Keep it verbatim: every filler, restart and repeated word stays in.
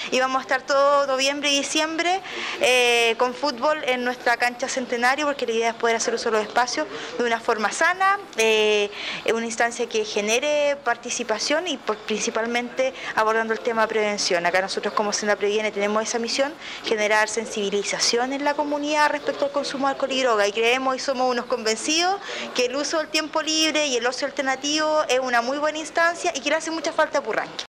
y vamos a estar todo noviembre y diciembre eh, con fútbol en nuestra cancha Centenario, porque la idea es poder hacer uso de los espacios de una forma sana, eh, una instancia que genere participación y por, principalmente abordando el tema de prevención. Acá nosotros como Senda Previene tenemos esa misión, generar sensibilización en la comunidad respecto al consumo de alcohol y droga, y creemos y somos unos convencidos que el uso del tiempo libre y el ocio alternativo es una muy buena instancia y que le hace mucha falta a Purranque.